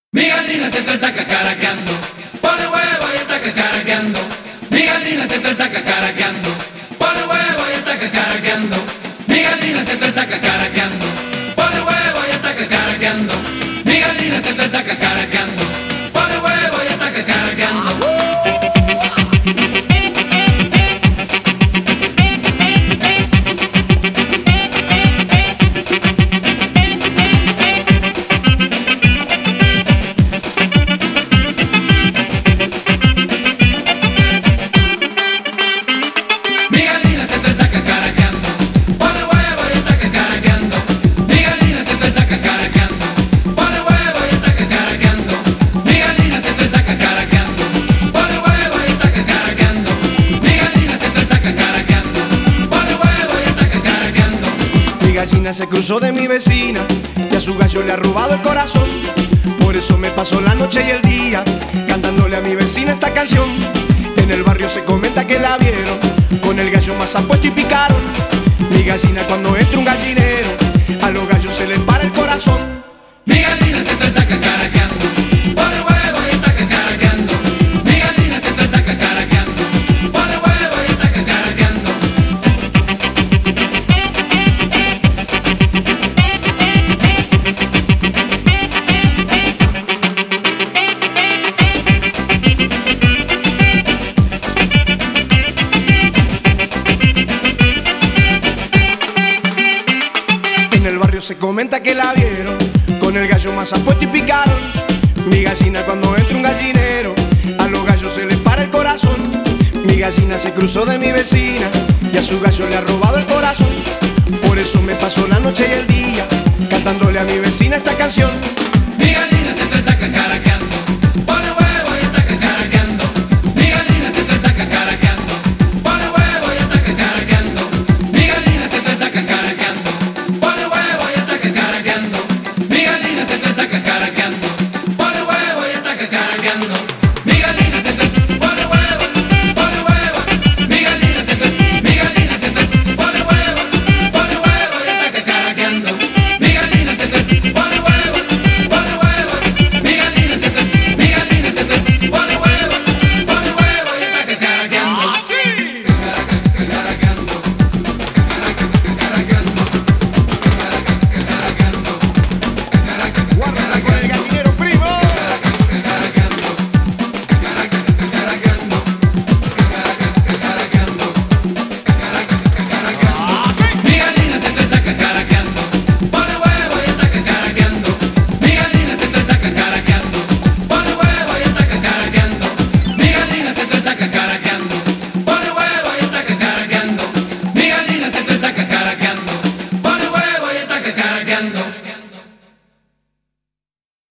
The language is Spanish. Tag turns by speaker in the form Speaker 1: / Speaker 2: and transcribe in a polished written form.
Speaker 1: Mi gallina siempre está cacaraqueando, pone huevo y está cacaraqueando. Mi gallina siempre está cacaraqueando, pone huevo y está cacaraqueando. Mi gallina siempre está cacaraqueando, pone huevo y está cacaraqueando. Mi gallina siempre está cacaraqueando, pone huevo y está cacaraqueando.
Speaker 2: Mi gallina se cruzó de mi vecina y a su gallo le ha robado el corazón. Por eso me paso la noche y el día cantándole a mi vecina esta canción. En el barrio se comenta que la vieron con el gallo más apuesto y picaron. Mi gallina cuando entra un gallinero, a los gallos se les para el corazón.
Speaker 1: Mi gallina siempre está cacaraqueando, pone huevo y está cacaraqueando. Mi gallina siempre está cacaraqueando, pone huevo y está cacaraqueando.
Speaker 2: En el barrio se comenta que la vieron con el gallo más apuesto y picaron. Mi gallina cuando entra un gallinero, a los gallos se les para el corazón. Mi gallina se cruzó de mi vecina y a su gallo le ha robado el corazón. Por eso me paso la noche y el día cantándole a mi vecina esta canción.
Speaker 1: Mi